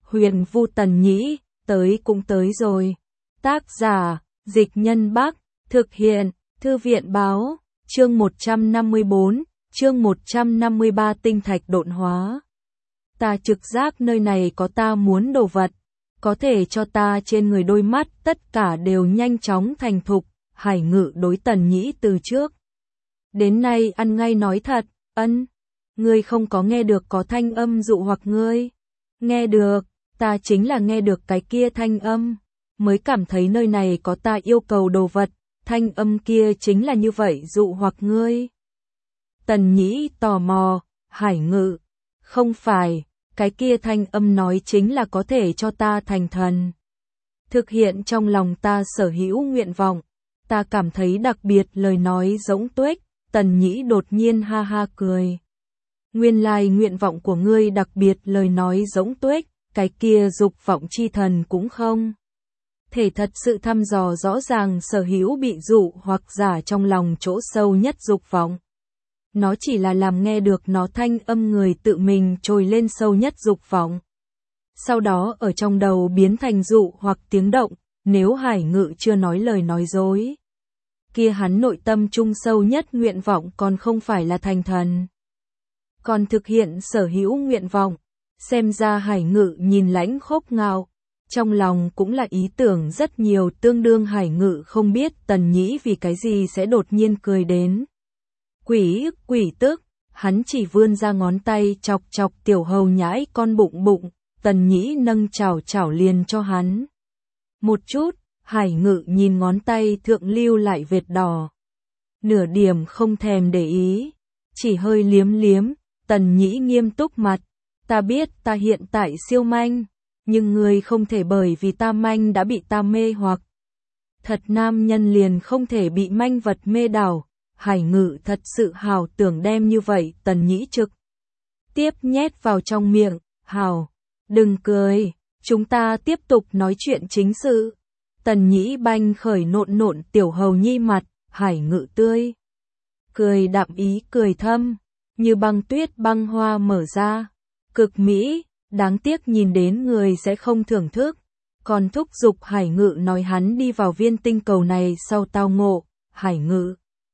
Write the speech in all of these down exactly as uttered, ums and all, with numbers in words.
Huyền Vu Tần Nhĩ, tới cũng tới rồi. Tác giả, Dịch Nhân Bắc, thực hiện, Thư viện Báo, chương một trăm năm mươi bốn, chương một trăm năm mươi ba tinh thạch độn hóa. Ta trực giác nơi này có ta muốn đồ vật, có thể cho ta trên người đôi mắt tất cả đều nhanh chóng thành thục, Hải Ngự đối Tần Nhĩ từ trước. Đến nay ăn ngay nói thật, ân, ngươi không có nghe được có thanh âm dụ hoặc ngươi. Nghe được, ta chính là nghe được cái kia thanh âm, mới cảm thấy nơi này có ta yêu cầu đồ vật, thanh âm kia chính là như vậy dụ hoặc ngươi. Tần Nhĩ tò mò, Hải Ngự, không phải, cái kia thanh âm nói chính là có thể cho ta thành thần. Thực hiện trong lòng ta sở hữu nguyện vọng, ta cảm thấy đặc biệt lời nói giống tuếch, Tần Nhĩ đột nhiên ha ha cười. Nguyên lai nguyện vọng của ngươi đặc biệt lời nói giống tuếch, cái kia dục vọng chi thần cũng không thể thật sự thăm dò rõ ràng sở hữu bị dụ hoặc giả trong lòng chỗ sâu nhất dục vọng. Nó chỉ là làm nghe được nó thanh âm người tự mình trồi lên sâu nhất dục vọng. Sau đó ở trong đầu biến thành dụ hoặc tiếng động, nếu Hải Ngự chưa nói lời nói dối. Kia hắn nội tâm trung sâu nhất nguyện vọng còn không phải là thành thần. Còn thực hiện sở hữu nguyện vọng, xem ra Hải Ngự nhìn lãnh khốc ngạo, trong lòng cũng là ý tưởng rất nhiều tương đương Hải Ngự không biết Tần Nhĩ vì cái gì sẽ đột nhiên cười đến. Quỷ, quỷ tức, hắn chỉ vươn ra ngón tay chọc chọc tiểu hầu nhãi con bụng bụng, Tần Nhĩ nâng chảo chảo liền cho hắn. Một chút, Hải Ngự nhìn ngón tay thượng lưu lại vệt đỏ. Nửa điểm không thèm để ý, chỉ hơi liếm liếm, Tần Nhĩ nghiêm túc mặt. Ta biết ta hiện tại siêu manh, nhưng ngươi không thể bởi vì ta manh đã bị ta mê hoặc. Thật nam nhân liền không thể bị manh vật mê đảo. Hải Ngự thật sự hào tưởng đem như vậy Tần Nhĩ trực tiếp nhét vào trong miệng. Hào, đừng cười, chúng ta tiếp tục nói chuyện chính sự. Tần Nhĩ banh khởi nộn nộn tiểu hầu nhi mặt, Hải Ngự tươi cười đạm ý cười thâm, như băng tuyết băng hoa mở ra. Cực mỹ, đáng tiếc nhìn đến người sẽ không thưởng thức. Còn thúc giục Hải Ngự nói hắn đi vào viên tinh cầu này sau tao ngộ. Hải Ngự,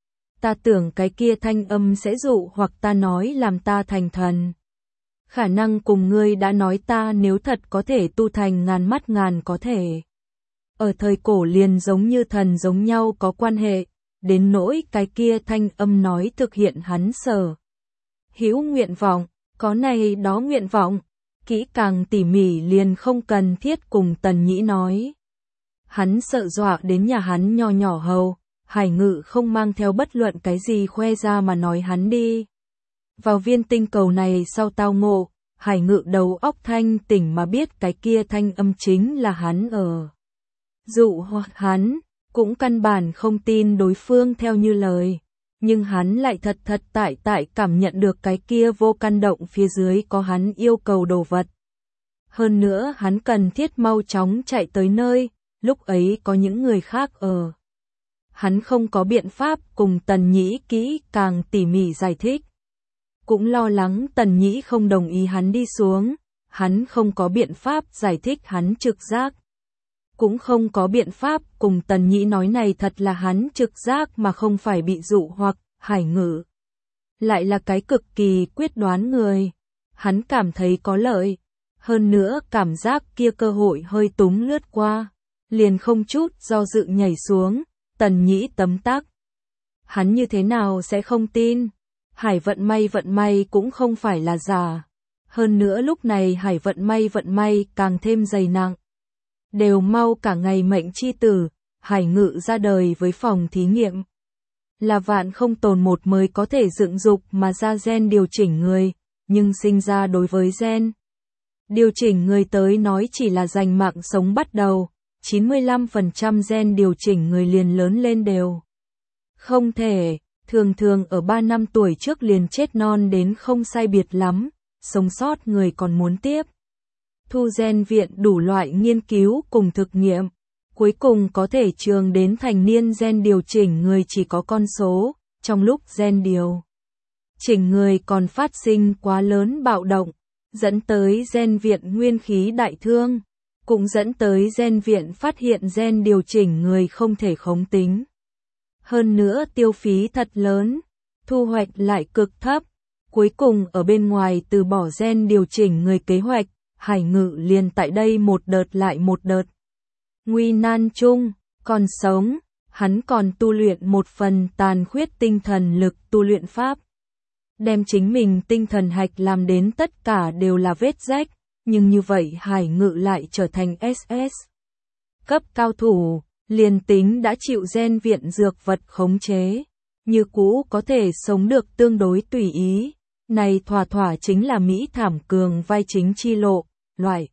ta tưởng cái kia thanh âm sẽ dụ hoặc ta nói làm ta thành thần. Khả năng cùng ngươi đã nói ta nếu thật có thể tu thành ngàn mắt ngàn có thể. Ở thời cổ liền giống như thần giống nhau có quan hệ, đến nỗi cái kia thanh âm nói thực hiện hắn sở hữu nguyện vọng. Có này đó nguyện vọng, kỹ càng tỉ mỉ liền không cần thiết cùng Tần Nhĩ nói. Hắn sợ dọa đến nhà hắn nho nhỏ hầu, Hải Ngự không mang theo bất luận cái gì khoe ra mà nói hắn đi. Vào viên tinh cầu này sau tao ngộ, Hải Ngự đầu óc thanh tỉnh mà biết cái kia thanh âm chính là hắn ở. Dụ hoặc hắn, cũng căn bản không tin đối phương theo như lời. Nhưng hắn lại thật thật tại tại cảm nhận được cái kia vô căn động phía dưới có hắn yêu cầu đồ vật. Hơn nữa hắn cần thiết mau chóng chạy tới nơi, lúc ấy có những người khác ở. Hắn không có biện pháp cùng Tần Nhĩ kỹ càng tỉ mỉ giải thích. Cũng lo lắng Tần Nhĩ không đồng ý hắn đi xuống, hắn không có biện pháp giải thích hắn trực giác. Cũng không có biện pháp cùng Tần Nhĩ nói này thật là hắn trực giác mà không phải bị dụ hoặc. Hải Ngự lại là cái cực kỳ quyết đoán người. Hắn cảm thấy có lợi. Hơn nữa cảm giác kia cơ hội hơi túng lướt qua. Liền không chút do dự nhảy xuống. Tần Nhĩ tấm tắc. Hắn như thế nào sẽ không tin. Hải vận may vận may cũng không phải là giả. Hơn nữa lúc này hải vận may vận may càng thêm dày nặng. Đều mau cả ngày mệnh chi tử. Hải Ngự ra đời với phòng thí nghiệm. Là vạn không tồn một mới có thể dựng dục mà ra gen điều chỉnh người, nhưng sinh ra đối với gen điều chỉnh người tới nói chỉ là giành mạng sống bắt đầu, chín mươi lăm phần trăm gen điều chỉnh người liền lớn lên đều không thể, thường thường ở ba năm tuổi trước liền chết non đến không sai biệt lắm, sống sót người còn muốn tiếp. Thu gen viện đủ loại nghiên cứu cùng thực nghiệm. Cuối cùng có thể trường đến thành niên gen điều chỉnh người chỉ có con số, trong lúc gen điều chỉnh người còn phát sinh quá lớn bạo động, dẫn tới gen viện nguyên khí đại thương, cũng dẫn tới gen viện phát hiện gen điều chỉnh người không thể khống tính. Hơn nữa tiêu phí thật lớn, thu hoạch lại cực thấp, cuối cùng ở bên ngoài từ bỏ gen điều chỉnh người kế hoạch, Hải Ngự liền tại đây một đợt lại một đợt. Nguy nan chung, còn sống, hắn còn tu luyện một phần tàn khuyết tinh thần lực tu luyện pháp. Đem chính mình tinh thần hạch làm đến tất cả đều là vết rách, nhưng như vậy Hải Ngự lại trở thành ét ét. Cấp cao thủ, liền tính đã chịu gen viện dược vật khống chế, như cũ có thể sống được tương đối tùy ý. Này thỏa thỏa chính là Mỹ thảm cường vai chính chi lộ, loại.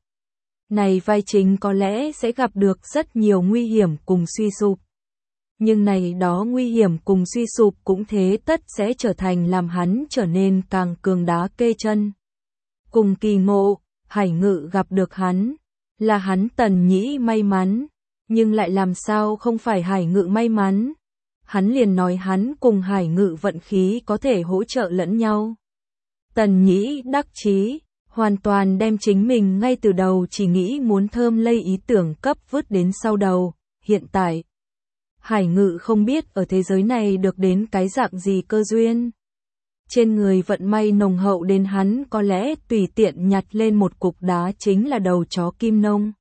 Này vai chính có lẽ sẽ gặp được rất nhiều nguy hiểm cùng suy sụp. Nhưng này đó nguy hiểm cùng suy sụp cũng thế tất sẽ trở thành làm hắn trở nên càng cường đá kê chân. Cùng kỳ ngộ, Hải Ngự gặp được hắn, là hắn Tần Nhĩ may mắn, nhưng lại làm sao không phải Hải Ngự may mắn. Hắn liền nói hắn cùng Hải Ngự vận khí có thể hỗ trợ lẫn nhau. Tần Nhĩ đắc chí, hoàn toàn đem chính mình ngay từ đầu chỉ nghĩ muốn thơm lây ý tưởng cấp vứt đến sau đầu, hiện tại. Hải Ngự không biết ở thế giới này được đến cái dạng gì cơ duyên. Trên người vận may nồng hậu đến hắn có lẽ tùy tiện nhặt lên một cục đá chính là đầu chó kim nông.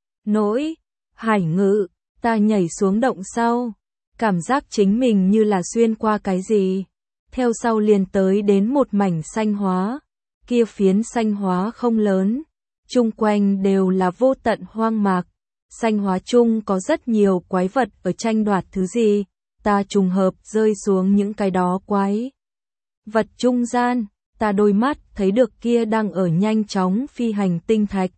Nỗi, Hải Ngự, ta nhảy xuống động sau, cảm giác chính mình như là xuyên qua cái gì. Theo sau liền tới đến một mảnh xanh hóa, kia phiến xanh hóa không lớn, chung quanh đều là vô tận hoang mạc. Xanh hóa chung có rất nhiều quái vật ở tranh đoạt thứ gì, ta trùng hợp rơi xuống những cái đó quái vật trung gian, ta đôi mắt thấy được kia đang ở nhanh chóng phi hành tinh thạch.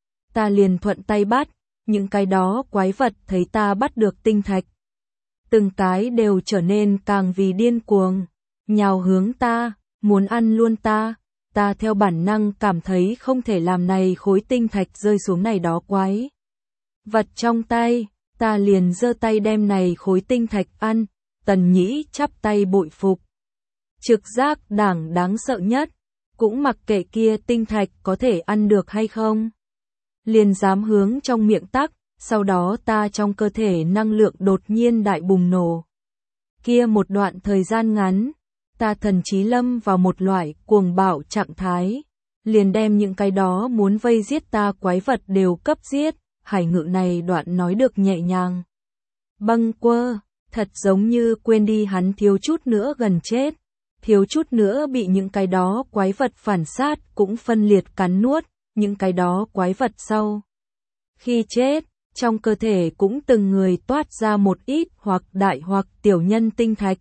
Ta liền thuận tay bắt, những cái đó quái vật thấy ta bắt được tinh thạch. Từng cái đều trở nên càng vì điên cuồng, nhào hướng ta, muốn ăn luôn ta. Ta theo bản năng cảm thấy không thể làm này khối tinh thạch rơi xuống này đó quái vật trong tay, ta liền giơ tay đem này khối tinh thạch ăn. Tần Nhĩ chắp tay bội phục. Trực giác đảng đáng sợ nhất, cũng mặc kệ kia tinh thạch có thể ăn được hay không. Liền dám hướng trong miệng tắc, sau đó ta trong cơ thể năng lượng đột nhiên đại bùng nổ. Kia một đoạn thời gian ngắn, ta thần trí lâm vào một loại cuồng bạo trạng thái, liền đem những cái đó muốn vây giết ta quái vật đều cấp giết. Hải Ngự này đoạn nói được nhẹ nhàng. Bâng quơ, thật giống như quên đi hắn thiếu chút nữa gần chết, thiếu chút nữa bị những cái đó quái vật phản sát cũng phân liệt cắn nuốt, những cái đó quái vật sau. Khi chết, trong cơ thể cũng từng người toát ra một ít hoặc đại hoặc tiểu nhân tinh thạch.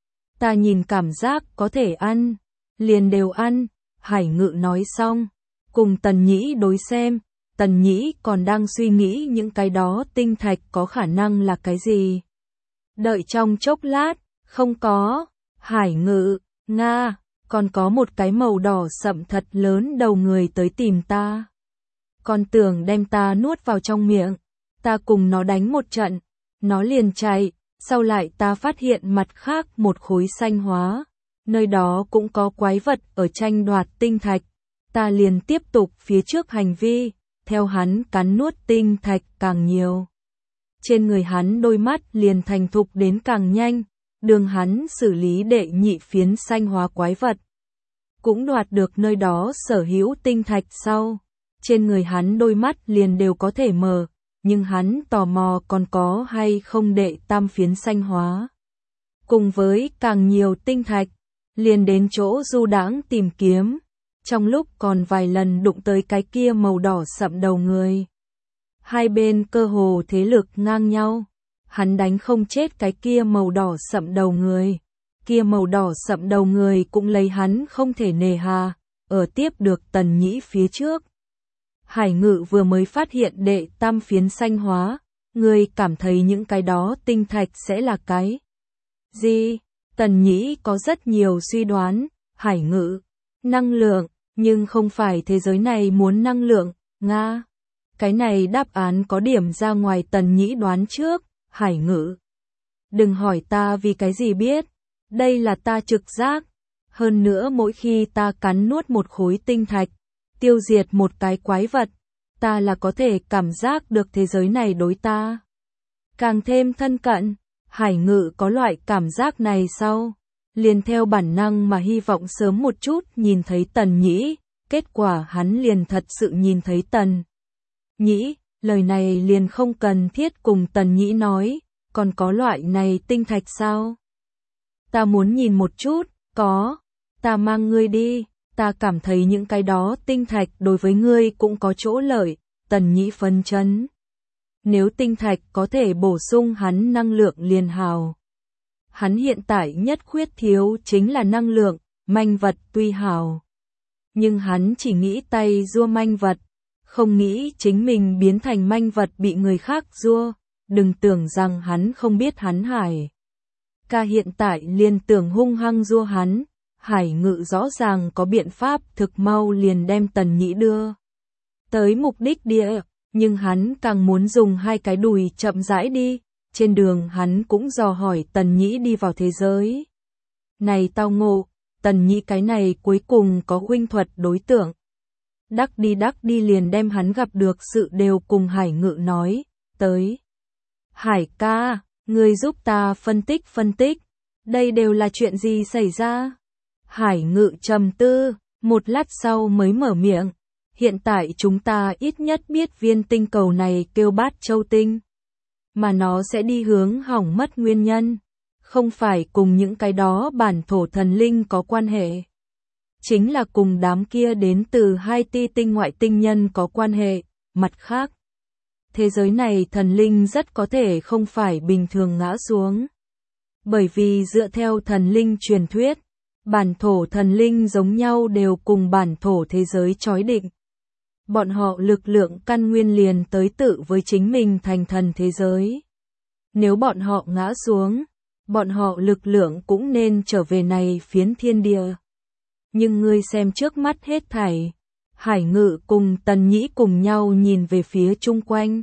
Ta nhìn cảm giác có thể ăn, liền đều ăn. Hải Ngự nói xong, cùng Tần Nhĩ đối xem. Tần Nhĩ còn đang suy nghĩ những cái đó tinh thạch có khả năng là cái gì. Đợi trong chốc lát, không có. Hải Ngự, Nga, còn có một cái màu đỏ sậm thật lớn đầu người tới tìm ta. Còn tưởng đem ta nuốt vào trong miệng. Ta cùng nó đánh một trận, nó liền chạy. Sau lại ta phát hiện mặt khác một khối xanh hóa, nơi đó cũng có quái vật ở tranh đoạt tinh thạch. Ta liền tiếp tục phía trước hành vi, theo hắn cắn nuốt tinh thạch càng nhiều. Trên người hắn đôi mắt liền thành thục đến càng nhanh, đường hắn xử lý đệ nhị phiến xanh hóa quái vật. Cũng đoạt được nơi đó sở hữu tinh thạch sau, trên người hắn đôi mắt liền đều có thể mở. Nhưng hắn tò mò còn có hay không đệ tam phiến xanh hóa. Cùng với càng nhiều tinh thạch, liền đến chỗ du đãng tìm kiếm. Trong lúc còn vài lần đụng tới cái kia màu đỏ sậm đầu người. Hai bên cơ hồ thế lực ngang nhau. Hắn đánh không chết cái kia màu đỏ sậm đầu người. Kia màu đỏ sậm đầu người cũng lấy hắn không thể nề hà, ở tiếp được Tần Nhĩ phía trước. Hải Ngự vừa mới phát hiện đệ tam phiến xanh hóa, người cảm thấy những cái đó tinh thạch sẽ là cái gì? Tần Nhĩ có rất nhiều suy đoán. Hải Ngự, năng lượng, nhưng không phải thế giới này muốn năng lượng, Nga. Cái này đáp án có điểm ra ngoài Tần Nhĩ đoán trước. Hải Ngự, đừng hỏi ta vì cái gì biết, đây là ta trực giác. Hơn nữa mỗi khi ta cắn nuốt một khối tinh thạch, tiêu diệt một cái quái vật, ta là có thể cảm giác được thế giới này đối ta càng thêm thân cận. Hải Ngự có loại cảm giác này sau, liền theo bản năng mà hy vọng sớm một chút nhìn thấy Tần Nhĩ, kết quả hắn liền thật sự nhìn thấy Tần Nhĩ, lời này liền không cần thiết cùng Tần Nhĩ nói, còn có loại này tinh thạch sao? Ta muốn nhìn một chút, có, ta mang ngươi đi, ta cảm thấy những cái đó tinh thạch đối với ngươi cũng có chỗ lợi, Tần Nhĩ phấn chấn. Nếu tinh thạch có thể bổ sung hắn năng lượng liền hào. Hắn hiện tại nhất khuyết thiếu chính là năng lượng, manh vật tuy hào. Nhưng hắn chỉ nghĩ tay rua manh vật, không nghĩ chính mình biến thành manh vật bị người khác rua. Đừng tưởng rằng hắn không biết hắn Hải ca hiện tại liền tưởng hung hăng rua hắn. Hải Ngự rõ ràng có biện pháp thực mau liền đem Tần Nhĩ đưa tới mục đích địa. Nhưng hắn càng muốn dùng hai cái đùi chậm rãi đi, trên đường hắn cũng dò hỏi Tần Nhĩ đi vào thế giới. Này tao ngộ, Tần Nhĩ cái này cuối cùng có huynh thuật đối tượng. Đắc đi đắc đi liền đem hắn gặp được sự đều cùng Hải Ngự nói, tới. Hải ca, ngươi giúp ta phân tích phân tích, đây đều là chuyện gì xảy ra? Hải Ngự trầm tư, một lát sau mới mở miệng. Hiện tại chúng ta ít nhất biết viên tinh cầu này kêu Bát Châu Tinh. Mà nó sẽ đi hướng hỏng mất nguyên nhân. Không phải cùng những cái đó bản thổ thần linh có quan hệ. Chính là cùng đám kia đến từ hai ti tinh ngoại tinh nhân có quan hệ. Mặt khác, thế giới này thần linh rất có thể không phải bình thường ngã xuống. Bởi vì dựa theo thần linh truyền thuyết, bản thổ thần linh giống nhau đều cùng bản thổ thế giới chói định. Bọn họ lực lượng căn nguyên liền tới tự với chính mình thành thần thế giới. Nếu bọn họ ngã xuống, bọn họ lực lượng cũng nên trở về này phiến thiên địa. Nhưng ngươi xem trước mắt hết thảy. Hải Ngự cùng Tần Nhĩ cùng nhau nhìn về phía chung quanh.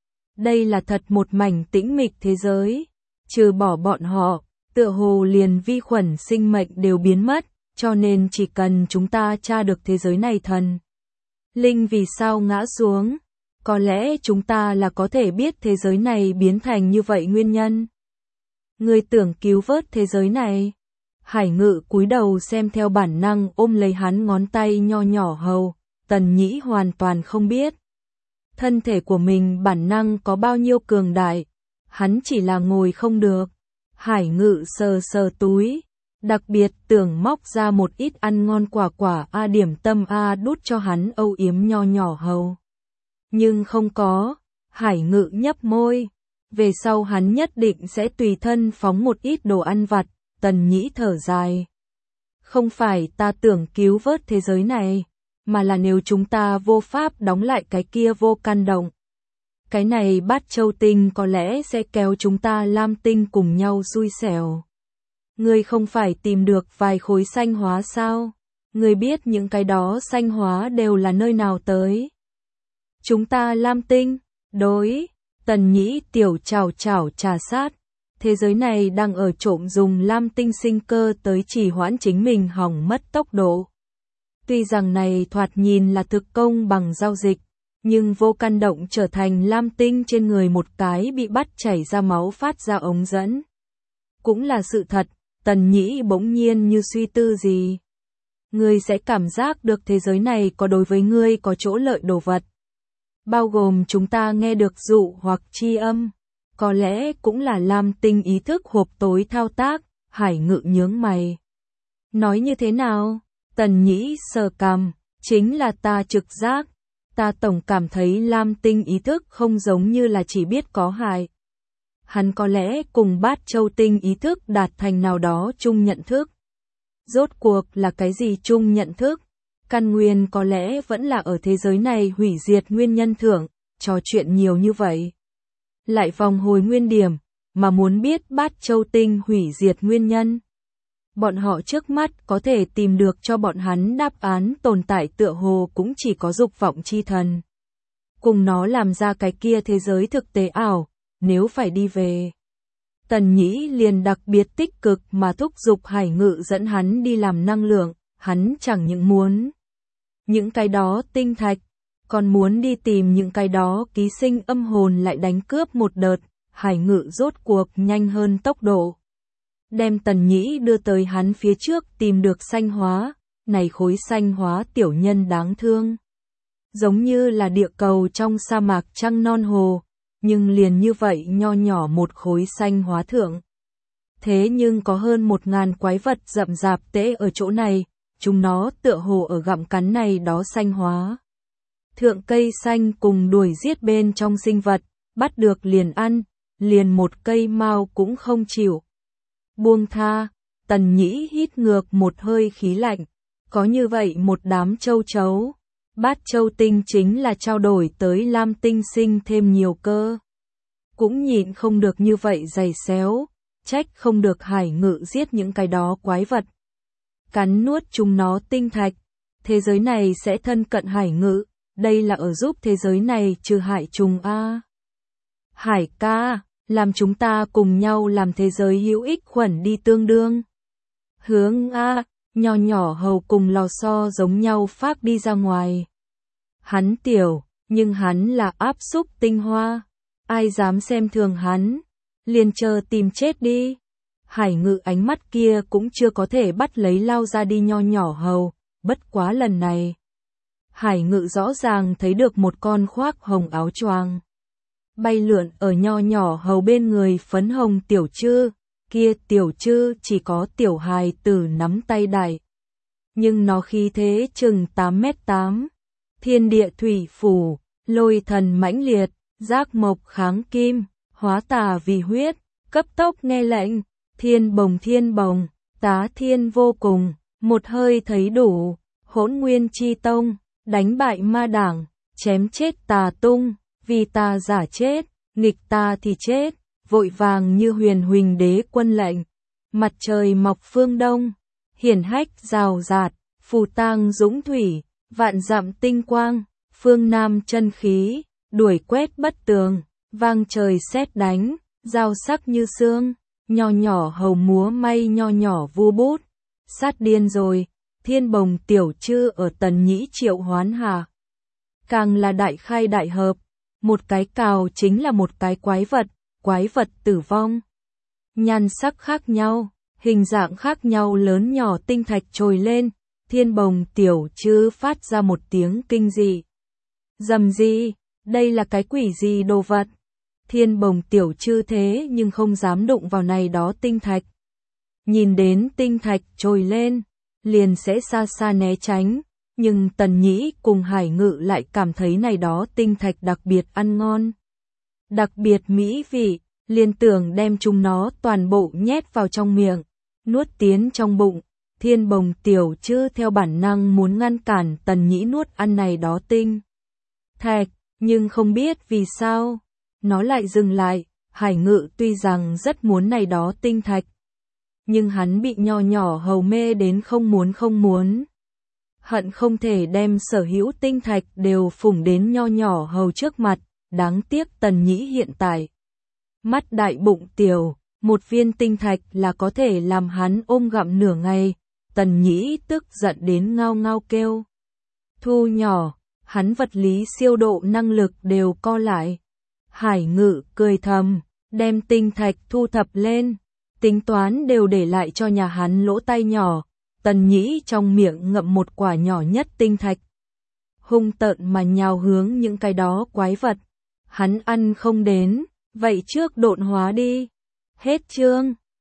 Đây là thật một mảnh tĩnh mịch thế giới. Trừ bỏ bọn họ, tựa hồ liền vi khuẩn sinh mệnh đều biến mất, cho nên chỉ cần chúng ta tra được thế giới này thần linh vì sao ngã xuống, có lẽ chúng ta là có thể biết thế giới này biến thành như vậy nguyên nhân. Ngươi tưởng cứu vớt thế giới này? Hải Ngự cúi đầu xem theo bản năng ôm lấy hắn ngón tay nho nhỏ hầu, Tần Nhĩ hoàn toàn không biết. Thân thể của mình bản năng có bao nhiêu cường đại, hắn chỉ là ngồi không được. Hải Ngự sờ sờ túi, đặc biệt tưởng móc ra một ít ăn ngon quả quả a điểm tâm a đút cho hắn âu yếm nho nhỏ hầu. Nhưng không có, Hải Ngự nhấp môi, về sau hắn nhất định sẽ tùy thân phóng một ít đồ ăn vặt. Tần Nhĩ thở dài. Không phải ta tưởng cứu vớt thế giới này, mà là nếu chúng ta vô pháp đóng lại cái kia vô can động. Cái này Bát Châu Tinh có lẽ sẽ kéo chúng ta Lam Tinh cùng nhau xui xẻo. Ngươi không phải tìm được vài khối xanh hóa sao? Ngươi biết những cái đó xanh hóa đều là nơi nào tới? Chúng ta Lam Tinh, đối, Tần Nhĩ tiểu chào chào trà sát. Thế giới này đang ở trộm dùng Lam Tinh sinh cơ tới trì hoãn chính mình hỏng mất tốc độ. Tuy rằng này thoạt nhìn là thực công bằng giao dịch, nhưng vô can động trở thành Lam Tinh trên người một cái bị bắt chảy ra máu phát ra ống dẫn. Cũng là sự thật, Tần Nhĩ bỗng nhiên như suy tư gì. Ngươi sẽ cảm giác được thế giới này có đối với ngươi có chỗ lợi đồ vật. Bao gồm chúng ta nghe được dụ hoặc chi âm. Có lẽ cũng là Lam Tinh ý thức hộp tối thao tác. Hải Ngự nhướng mày. Nói như thế nào? Tần Nhĩ sờ cằm, chính là ta trực giác. Ta tổng cảm thấy Lam Tinh ý thức không giống như là chỉ biết có hại. Hắn có lẽ cùng Bát Châu Tinh ý thức đạt thành nào đó chung nhận thức. Rốt cuộc là cái gì chung nhận thức? Căn nguyên có lẽ vẫn là ở thế giới này hủy diệt nguyên nhân thưởng, trò chuyện nhiều như vậy. Lại vòng hồi nguyên điểm, mà muốn biết Bát Châu Tinh hủy diệt nguyên nhân. Bọn họ trước mắt có thể tìm được cho bọn hắn đáp án tồn tại tựa hồ cũng chỉ có dục vọng chi thần. Cùng nó làm ra cái kia thế giới thực tế ảo, nếu phải đi về. Tần Nhĩ liền đặc biệt tích cực mà thúc giục Hải Ngự dẫn hắn đi làm năng lượng, hắn chẳng những muốn những cái đó tinh thạch, còn muốn đi tìm những cái đó ký sinh âm hồn lại đánh cướp một đợt, Hải Ngự rốt cuộc nhanh hơn tốc độ. Đem Tần Nhĩ đưa tới hắn phía trước tìm được sanh hóa, này khối sanh hóa tiểu nhân đáng thương. Giống như là địa cầu trong sa mạc trăng non hồ, nhưng liền như vậy nho nhỏ một khối sanh hóa thượng. Thế nhưng có hơn một ngàn quái vật rậm rạp tễ ở chỗ này, chúng nó tựa hồ ở gặm cắn này đó sanh hóa. Thượng cây xanh cùng đuổi giết bên trong sinh vật, bắt được liền ăn, liền một cây mao cũng không chịu. Buông tha, Tần Nhĩ hít ngược một hơi khí lạnh, có như vậy một đám châu chấu. Bát châu tinh chính là trao đổi tới lam tinh sinh thêm nhiều cơ. Cũng nhịn không được như vậy giày xéo, trách không được Hải Ngự giết những cái đó quái vật. Cắn nuốt chúng nó tinh thạch, thế giới này sẽ thân cận Hải Ngự, đây là ở giúp thế giới này trừ hại trùng A. Hải ca, làm chúng ta cùng nhau làm thế giới hữu ích khuẩn đi tương đương. Hướng A, nho nhỏ hầu cùng lò xo giống nhau phát đi ra ngoài. Hắn tiểu, nhưng hắn là áp xúc tinh hoa, ai dám xem thường hắn, liền chờ tìm chết đi. Hải Ngự ánh mắt kia cũng chưa có thể bắt lấy lao ra đi nho nhỏ hầu, bất quá lần này. Hải Ngự rõ ràng thấy được một con khoác hồng áo choàng bay lượn ở nho nhỏ hầu bên người phấn hồng tiểu trư, kia tiểu trư chỉ có tiểu hài tử nắm tay đại. Nhưng nó khí thế chừng tám mét tám, thiên địa thủy phủ, lôi thần mãnh liệt, giác mộc kháng kim, hóa tà vì huyết, cấp tốc nghe lệnh, thiên bồng thiên bồng, tá thiên vô cùng, một hơi thấy đủ, hỗn nguyên chi tông, đánh bại ma đảng, chém chết tà tung, vì ta giả chết, nghịch ta thì chết, vội vàng như huyền huỳnh đế quân lệnh, mặt trời mọc phương đông, hiển hách rào rạt, phù tang dũng thủy, vạn dặm tinh quang, phương nam chân khí, đuổi quét bất tường, vang trời sét đánh, dao sắc như xương, nho nhỏ hầu múa may nho nhỏ vu bút, sát điên rồi, thiên bồng tiểu trư ở Tần Nhĩ triệu hoán hà. Càng là đại khai đại hợp, một cái cào chính là một cái quái vật, quái vật tử vong. Nhan sắc khác nhau, hình dạng khác nhau lớn nhỏ tinh thạch trồi lên, thiên bồng tiểu trư phát ra một tiếng kinh dị. Dầm gì, đây là cái quỷ gì đồ vật? Thiên bồng tiểu trư thế nhưng không dám đụng vào này đó tinh thạch. Nhìn đến tinh thạch trồi lên, liền sẽ xa xa né tránh, nhưng Tần Nhĩ cùng Hải Ngự lại cảm thấy này đó tinh thạch đặc biệt ăn ngon. Đặc biệt mỹ vị, liền tưởng đem chúng nó toàn bộ nhét vào trong miệng, nuốt tiến trong bụng. Thiên bồng tiểu trư theo bản năng muốn ngăn cản Tần Nhĩ nuốt ăn này đó tinh thạch, nhưng không biết vì sao, nó lại dừng lại. Hải Ngự tuy rằng rất muốn này đó tinh thạch, nhưng hắn bị nho nhỏ hầu mê đến không muốn không muốn. Hận không thể đem sở hữu tinh thạch đều phủng đến nho nhỏ hầu trước mặt, đáng tiếc Tần Nhĩ hiện tại. Mắt đại bụng tiểu, một viên tinh thạch là có thể làm hắn ôm gặm nửa ngày, Tần Nhĩ tức giận đến ngao ngao kêu. Thu nhỏ, hắn vật lý siêu độ năng lực đều co lại. Hải Ngự cười thầm, đem tinh thạch thu thập lên, tính toán đều để lại cho nhà hắn lỗ tay nhỏ. Tần Nhĩ trong miệng ngậm một quả nhỏ nhất tinh thạch, hung tợn mà nhào hướng những cái đó quái vật. Hắn ăn không đến, vậy trước độn hóa đi. Hết chương.